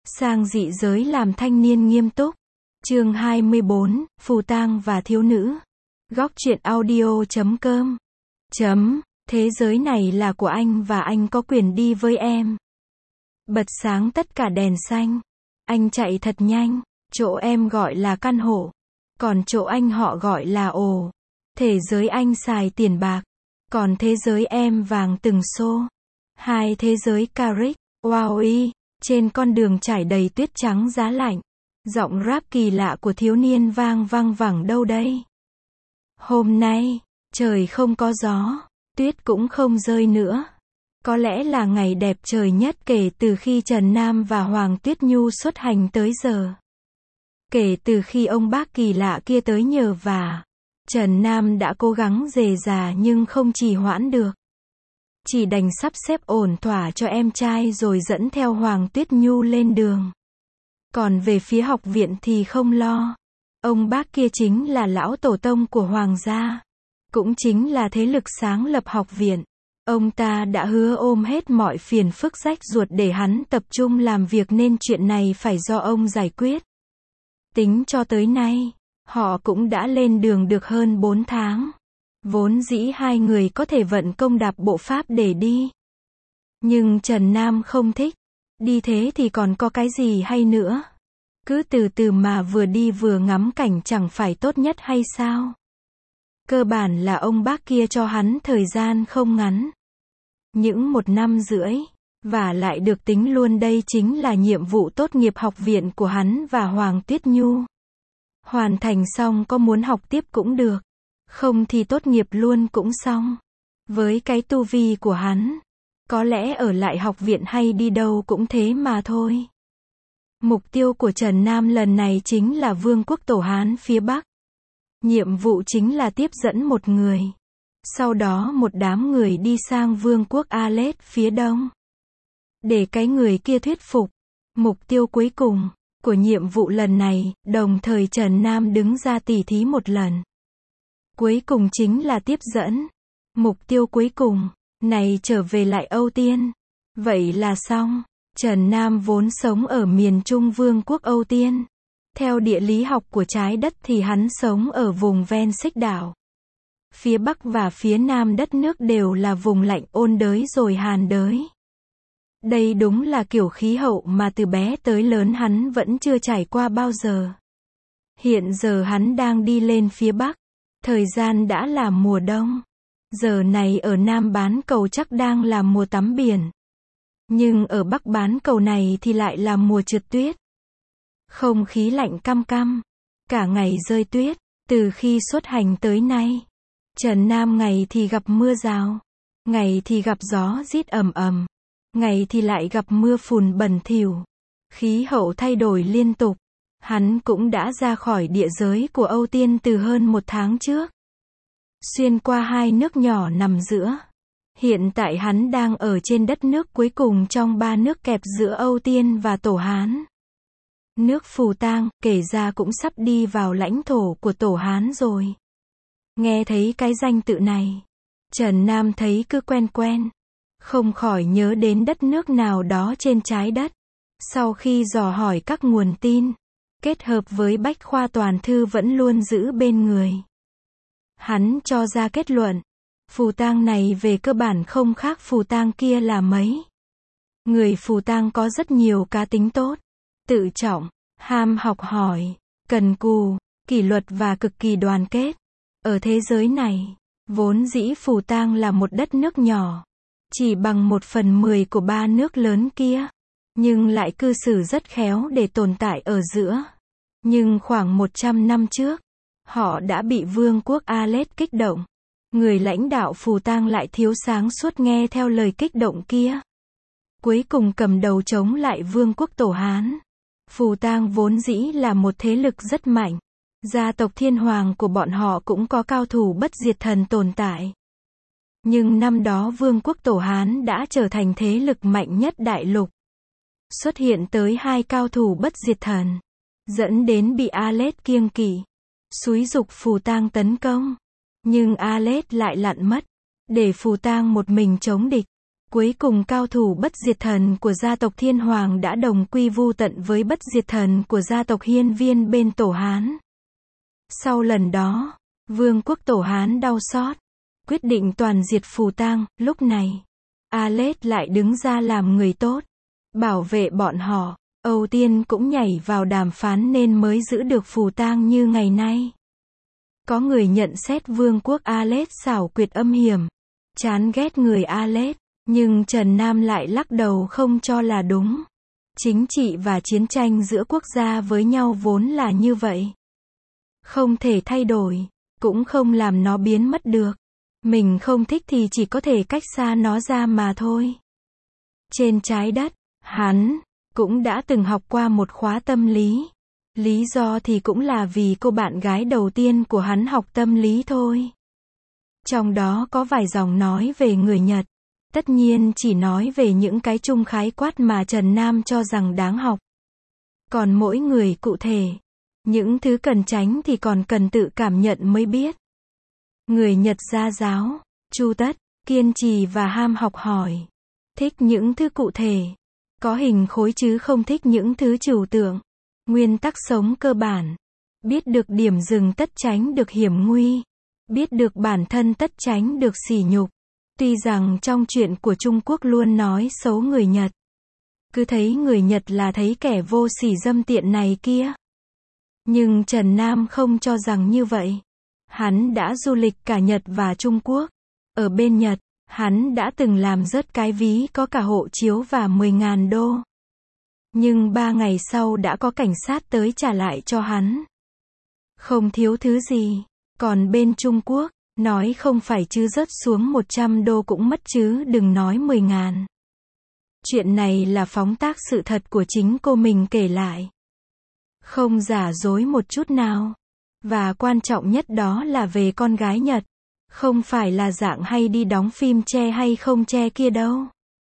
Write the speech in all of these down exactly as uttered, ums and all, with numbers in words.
Sang dị giới làm thanh niên nghiêm túc. Chương hai mươi bốn, Phù tang và thiếu nữ. Góc truyện audio chấm com. Chấm, thế giới này là của anh và anh có quyền đi với em. Bật sáng tất cả đèn xanh. Anh chạy thật nhanh. Chỗ em gọi là căn hộ. Còn chỗ anh họ gọi là ồ. Thế giới anh xài tiền bạc. Còn thế giới em vàng từng xô. Hai thế giới Caric. Wow y. Trên con đường trải đầy tuyết trắng giá lạnh. Giọng rap kỳ lạ của thiếu niên vang văng vẳng đâu đây. Hôm nay, trời không có gió, tuyết cũng không rơi nữa. Có lẽ là ngày đẹp trời nhất kể từ khi Trần Nam và Hoàng Tuyết Nhu xuất hành tới giờ. Kể từ khi ông bác kỳ lạ kia tới nhờ vả, Trần Nam đã cố gắng dề dà nhưng không trì hoãn được. Chỉ đành sắp xếp ổn thỏa cho em trai rồi dẫn theo Hoàng Tuyết Nhu lên đường. Còn về phía học viện thì không lo. Ông bác kia chính là lão tổ tông của Hoàng gia. Cũng chính là thế lực sáng lập học viện. Ông ta đã hứa ôm hết mọi phiền phức rách ruột để hắn tập trung làm việc nên chuyện này phải do ông giải quyết. Tính cho tới nay, họ cũng đã lên đường được hơn bốn tháng. Vốn dĩ hai người có thể vận công đạp bộ pháp để đi. Nhưng Trần Nam không thích. Đi thế thì còn có cái gì hay nữa. Cứ từ từ mà vừa đi vừa ngắm cảnh chẳng phải tốt nhất hay sao? Cơ bản là ông bác kia cho hắn thời gian không ngắn. Những một năm rưỡi. Và lại được tính luôn đây chính là nhiệm vụ tốt nghiệp học viện của hắn và Hoàng Tuyết Nhu. Hoàn thành xong có muốn học tiếp cũng được. Không thì tốt nghiệp luôn cũng xong. Với cái tu vi của hắn, có lẽ ở lại học viện hay đi đâu cũng thế mà thôi. Mục tiêu của Trần Nam lần này chính là Vương quốc Tổ Hán phía Bắc. Nhiệm vụ chính là tiếp dẫn một người. Sau đó một đám người đi sang Vương quốc Alet phía Đông. Để cái người kia thuyết phục. Mục tiêu cuối cùng của nhiệm vụ lần này, đồng thời Trần Nam đứng ra tỉ thí một lần. Cuối cùng chính là tiếp dẫn. Mục tiêu cuối cùng, này trở về lại Âu Tiên. Vậy là xong. Trần Nam vốn sống ở miền Trung Vương quốc Âu Tiên. Theo địa lý học của trái đất thì hắn sống ở vùng ven xích đảo. Phía Bắc và phía Nam đất nước đều là vùng lạnh ôn đới rồi hàn đới. Đây đúng là kiểu khí hậu mà từ bé tới lớn hắn vẫn chưa trải qua bao giờ. Hiện giờ hắn đang đi lên phía Bắc. Thời gian đã là mùa đông. Giờ này ở Nam bán cầu chắc đang là mùa tắm biển. Nhưng ở Bắc bán cầu này thì lại là mùa trượt tuyết. Không khí lạnh căm căm. Cả ngày rơi tuyết. Từ khi xuất hành tới nay. Trần Nam ngày thì gặp mưa rào. Ngày thì gặp gió rít ầm ầm. Ngày thì lại gặp mưa phùn bẩn thỉu. Khí hậu thay đổi liên tục. Hắn cũng đã ra khỏi địa giới của Âu Tiên từ hơn một tháng trước. Xuyên qua hai nước nhỏ nằm giữa. Hiện tại hắn đang ở trên đất nước cuối cùng trong ba nước kẹp giữa Âu Tiên và Tổ Hán. Nước Phù tang, kể ra cũng sắp đi vào lãnh thổ của Tổ Hán rồi. Nghe thấy cái danh tự này, Trần Nam thấy cứ quen quen. Không khỏi nhớ đến đất nước nào đó trên trái đất. Sau khi dò hỏi các nguồn tin, kết hợp với bách khoa toàn thư vẫn luôn giữ bên người, hắn cho ra kết luận, Phù tang này về cơ bản không khác Phù tang kia là mấy. Người Phù tang có rất nhiều cá tính tốt, tự trọng, ham học hỏi, cần cù, kỷ luật và cực kỳ đoàn kết. Ở thế giới này, vốn dĩ Phù tang là một đất nước nhỏ, chỉ bằng một phần mười của ba nước lớn kia, nhưng lại cư xử rất khéo để tồn tại ở giữa. Nhưng khoảng một trăm năm trước, họ đã bị Vương quốc Alet kích động. Người lãnh đạo Phù tang lại thiếu sáng suốt nghe theo lời kích động kia. Cuối cùng cầm đầu chống lại Vương quốc Tổ Hán. Phù tang vốn dĩ là một thế lực rất mạnh. Gia tộc thiên hoàng của bọn họ cũng có cao thủ bất diệt thần tồn tại. Nhưng năm đó Vương quốc Tổ Hán đã trở thành thế lực mạnh nhất đại lục. Xuất hiện tới hai cao thủ bất diệt thần. Dẫn đến bị Alet kiêng kỵ. Xúi giục Phù tang tấn công. Nhưng Alet lại lặn mất. Để Phù tang một mình chống địch. Cuối cùng cao thủ bất diệt thần của gia tộc Thiên Hoàng đã đồng quy vu tận với bất diệt thần của gia tộc Hiên Viên bên Tổ Hán. Sau lần đó, vương quốc Tổ Hán đau xót, quyết định toàn diệt Phù Tang. Lúc này, Alex lại đứng ra làm người tốt, bảo vệ bọn họ. Âu Tiên cũng nhảy vào đàm phán nên mới giữ được Phù Tang như ngày nay. Có người nhận xét vương quốc Alex xảo quyệt âm hiểm, chán ghét người Alex, nhưng Trần Nam lại lắc đầu không cho là đúng. Chính trị và chiến tranh giữa quốc gia với nhau vốn là như vậy. Không thể thay đổi, cũng không làm nó biến mất được. Mình không thích thì chỉ có thể cách xa nó ra mà thôi. Trên trái đất, hắn cũng đã từng học qua một khóa tâm lý. Lý do thì cũng là vì cô bạn gái đầu tiên của hắn học tâm lý thôi. Trong đó có vài dòng nói về người Nhật. Tất nhiên chỉ nói về những cái chung khái quát mà Trần Nam cho rằng đáng học. Còn mỗi người cụ thể, những thứ cần tránh thì còn cần tự cảm nhận mới biết. Người Nhật gia giáo, chu tất, kiên trì và ham học hỏi. Thích những thứ cụ thể, có hình khối chứ không thích những thứ trừu tượng. Nguyên tắc sống cơ bản. Biết được điểm dừng tất tránh được hiểm nguy. Biết được bản thân tất tránh được sỉ nhục. Tuy rằng trong chuyện của Trung Quốc luôn nói xấu người Nhật. Cứ thấy người Nhật là thấy kẻ vô sỉ dâm tiện này kia. Nhưng Trần Nam không cho rằng như vậy. Hắn đã du lịch cả Nhật và Trung Quốc. Ở bên Nhật, hắn đã từng làm rớt cái ví có cả hộ chiếu và mười nghìn đô. Nhưng ba ngày sau đã có cảnh sát tới trả lại cho hắn. Không thiếu thứ gì. Còn bên Trung Quốc, nói không phải chứ rớt xuống một trăm đô cũng mất chứ đừng nói mười ngàn. Chuyện này là phóng tác sự thật của chính cô mình kể lại. Không giả dối một chút nào. Và quan trọng nhất đó là về con gái Nhật. Không phải là dạng hay đi đóng phim che hay không che kia đâu.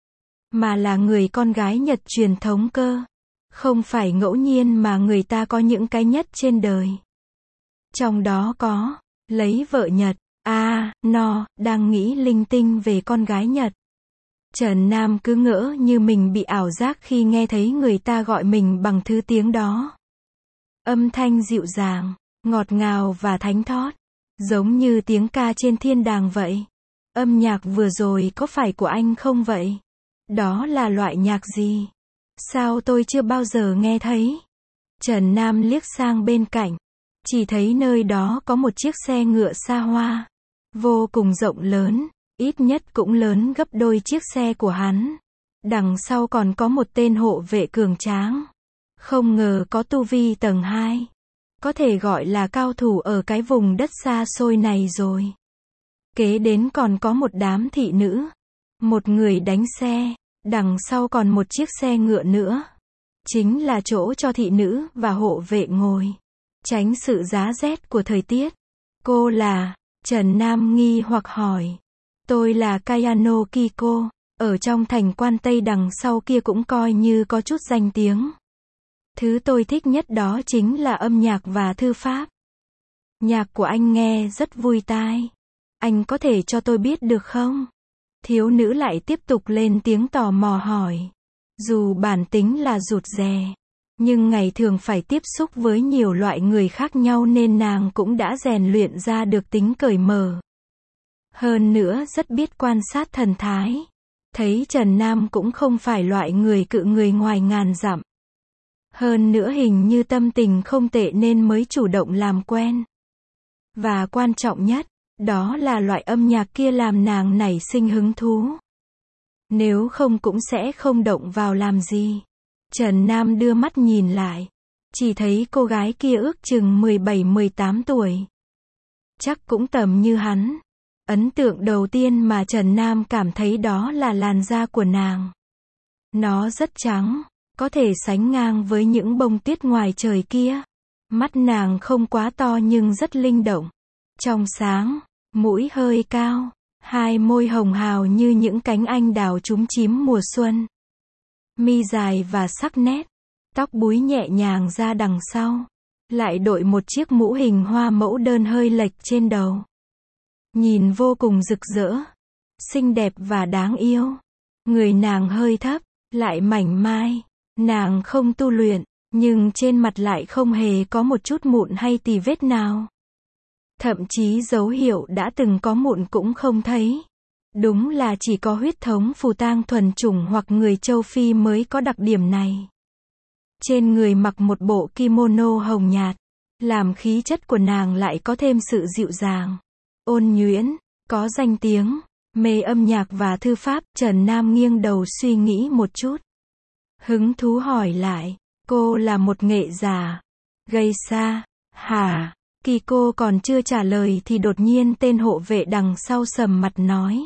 Mà là người con gái Nhật truyền thống cơ. Không phải ngẫu nhiên mà người ta có những cái nhất trên đời. Trong đó có, lấy vợ Nhật, à, no, đang nghĩ linh tinh về con gái Nhật. Trần Nam cứ ngỡ như mình bị ảo giác khi nghe thấy người ta gọi mình bằng thứ tiếng đó. Âm thanh dịu dàng, ngọt ngào và thánh thót. Giống như tiếng ca trên thiên đàng vậy. Âm nhạc vừa rồi có phải của anh không vậy? Đó là loại nhạc gì? Sao tôi chưa bao giờ nghe thấy? Trần Nam liếc sang bên cạnh. Chỉ thấy nơi đó có một chiếc xe ngựa xa hoa. Vô cùng rộng lớn. Ít nhất cũng lớn gấp đôi chiếc xe của hắn. Đằng sau còn có một tên hộ vệ cường tráng. Không ngờ có tu vi tầng hai. Có thể gọi là cao thủ ở cái vùng đất xa xôi này rồi. Kế đến còn có một đám thị nữ. Một người đánh xe. Đằng sau còn một chiếc xe ngựa nữa. Chính là chỗ cho thị nữ và hộ vệ ngồi. Tránh sự giá rét của thời tiết. Cô là? Trần Nam nghi hoặc hỏi. Tôi là Kayano Kiko. Ở trong thành quan Tây đằng sau kia cũng coi như có chút danh tiếng. Thứ tôi thích nhất đó chính là âm nhạc và thư pháp. Nhạc của anh nghe rất vui tai. Anh có thể cho tôi biết được không? Thiếu nữ lại tiếp tục lên tiếng tò mò hỏi. Dù bản tính là rụt rè, nhưng ngày thường phải tiếp xúc với nhiều loại người khác nhau nên nàng cũng đã rèn luyện ra được tính cởi mở. Hơn nữa rất biết quan sát thần thái. Thấy Trần Nam cũng không phải loại người cự người ngoài ngàn dặm. Hơn nữa hình như tâm tình không tệ nên mới chủ động làm quen. Và quan trọng nhất, đó là loại âm nhạc kia làm nàng nảy sinh hứng thú. Nếu không cũng sẽ không động vào làm gì. Trần Nam đưa mắt nhìn lại. Chỉ thấy cô gái kia ước chừng mười bảy mười tám tuổi. Chắc cũng tầm như hắn. Ấn tượng đầu tiên mà Trần Nam cảm thấy đó là làn da của nàng. Nó rất trắng, có thể sánh ngang với những bông tuyết ngoài trời kia. Mắt nàng không quá to nhưng rất linh động. Trong sáng, mũi hơi cao, hai môi hồng hào như những cánh anh đào chúm chím mùa xuân. Mi dài và sắc nét, tóc búi nhẹ nhàng ra đằng sau, lại đội một chiếc mũ hình hoa mẫu đơn hơi lệch trên đầu. Nhìn vô cùng rực rỡ, xinh đẹp và đáng yêu. Người nàng hơi thấp, lại mảnh mai. Nàng không tu luyện, nhưng trên mặt lại không hề có một chút mụn hay tì vết nào. Thậm chí dấu hiệu đã từng có mụn cũng không thấy. Đúng là chỉ có huyết thống phù tang thuần chủng hoặc người châu Phi mới có đặc điểm này. Trên người mặc một bộ kimono hồng nhạt, làm khí chất của nàng lại có thêm sự dịu dàng, ôn nhuyễn, có danh tiếng, mê âm nhạc và thư pháp. Trần Nam nghiêng đầu suy nghĩ một chút. Hứng thú hỏi lại, cô là một nghệ giả? Geisha, hả? Kiko còn chưa trả lời thì đột nhiên tên hộ vệ đằng sau sầm mặt nói.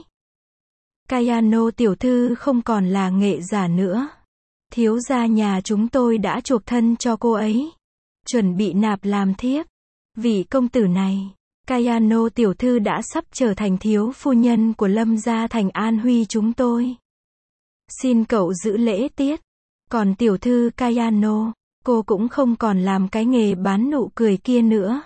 Kayano tiểu thư không còn là nghệ giả nữa. Thiếu gia nhà chúng tôi đã chuộc thân cho cô ấy, chuẩn bị nạp làm thiếp. Vị công tử này, Kayano tiểu thư đã sắp trở thành thiếu phu nhân của Lâm gia thành An Huy chúng tôi. Xin cậu giữ lễ tiết. Còn tiểu thư Kayano, cô cũng không còn làm cái nghề bán nụ cười kia nữa.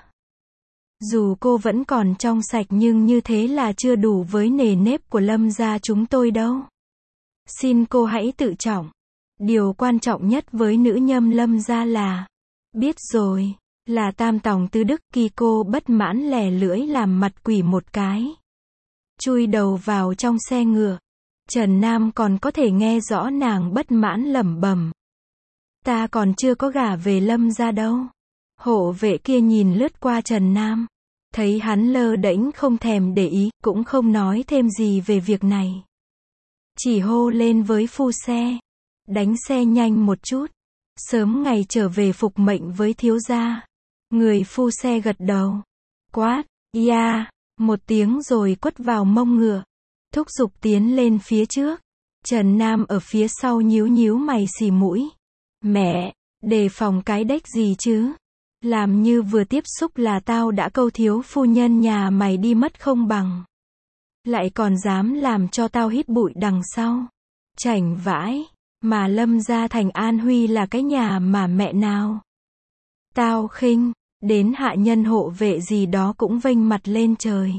Dù cô vẫn còn trong sạch nhưng như thế là chưa đủ với nề nếp của Lâm gia chúng tôi đâu. Xin cô hãy tự trọng. Điều quan trọng nhất với nữ nhâm Lâm gia là, biết rồi, là tam tòng tứ đức. Kiko bất mãn lè lưỡi làm mặt quỷ một cái, chui đầu vào trong xe ngựa. Trần Nam còn có thể nghe rõ nàng bất mãn lẩm bẩm. Ta còn chưa có gả về Lâm gia đâu. Hộ vệ kia nhìn lướt qua Trần Nam, thấy hắn lơ đễnh không thèm để ý, cũng không nói thêm gì về việc này. Chỉ hô lên với phu xe, đánh xe nhanh một chút, sớm ngày trở về phục mệnh với thiếu gia. Người phu xe gật đầu, quát, ya, một tiếng rồi quất vào mông ngựa, thúc giục tiến lên phía trước. Trần Nam ở phía sau nhíu nhíu mày xì mũi. Mẹ, đề phòng cái đếch gì chứ? Làm như vừa tiếp xúc là tao đã câu thiếu phu nhân nhà mày đi mất không bằng. Lại còn dám làm cho tao hít bụi đằng sau. Chảnh vãi, mà Lâm gia thành An Huy là cái nhà mà mẹ nào. Tao khinh, đến hạ nhân hộ vệ gì đó cũng vênh mặt lên trời.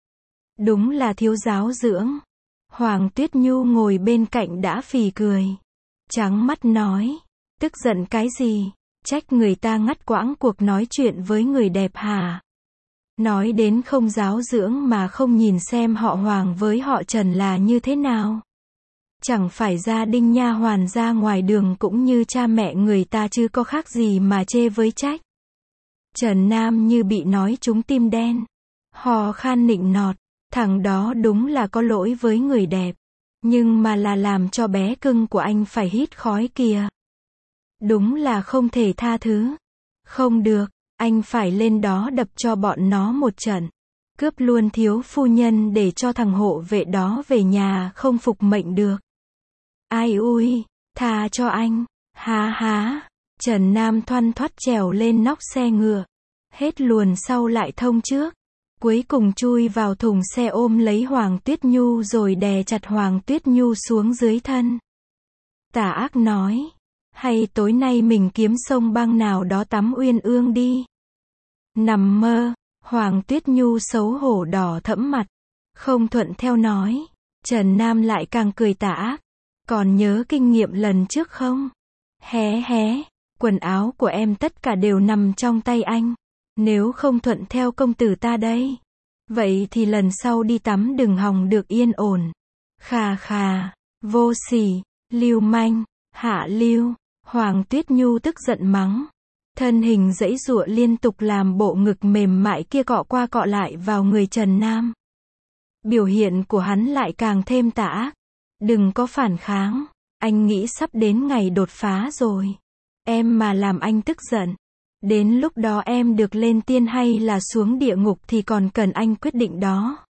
Đúng là thiếu giáo dưỡng. Hoàng Tuyết Nhu ngồi bên cạnh đã phì cười. Trắng mắt nói, tức giận cái gì? Trách người ta ngắt quãng cuộc nói chuyện với người đẹp hả? Nói đến không giáo dưỡng mà không nhìn xem họ Hoàng với họ Trần là như thế nào. Chẳng phải gia đình nha hoàn ra ngoài đường cũng như cha mẹ người ta chứ có khác gì mà chê với trách. Trần Nam như bị nói trúng tim đen. Hò khan nịnh nọt, thằng đó đúng là có lỗi với người đẹp. Nhưng mà là làm cho bé cưng của anh phải hít khói kìa. Đúng là không thể tha thứ. Không được, anh phải lên đó đập cho bọn nó một trận. Cướp luôn thiếu phu nhân để cho thằng hộ vệ đó về nhà không phục mệnh được. Ai ui, tha cho anh, há há. Trần Nam thoăn thoắt trèo lên nóc xe ngựa. Hết luồn sau lại thông trước. Cuối cùng chui vào thùng xe ôm lấy Hoàng Tuyết Nhu rồi đè chặt Hoàng Tuyết Nhu xuống dưới thân. Tà ác nói, hay tối nay mình kiếm sông băng nào đó tắm uyên ương đi. Nằm mơ, Hoàng Tuyết Nhu xấu hổ đỏ thẫm mặt, không thuận theo nói. Trần Nam lại càng cười tà ác. Còn nhớ kinh nghiệm lần trước không? Hé hé, quần áo của em tất cả đều nằm trong tay anh. Nếu không thuận theo công tử ta đây, vậy thì lần sau đi tắm đừng hòng được yên ổn. Khà khà, vô sỉ, lưu manh, hạ lưu. Hoàng Tuyết Nhu tức giận mắng. Thân hình giãy giụa liên tục làm bộ ngực mềm mại kia cọ qua cọ lại vào người Trần Nam. Biểu hiện của hắn lại càng thêm tà ác. Đừng có phản kháng, anh nghĩ sắp đến ngày đột phá rồi. Em mà làm anh tức giận, đến lúc đó em được lên tiên hay là xuống địa ngục thì còn cần anh quyết định đó.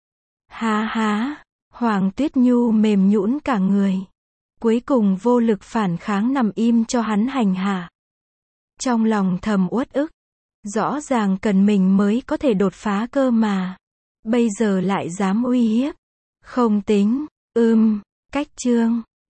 Há há, Hoàng Tuyết Nhu mềm nhũn cả người. Cuối cùng vô lực phản kháng nằm im cho hắn hành hạ. Trong lòng thầm uất ức. Rõ ràng cần mình mới có thể đột phá cơ mà. Bây giờ lại dám uy hiếp. Không tính, ưm, cách chương.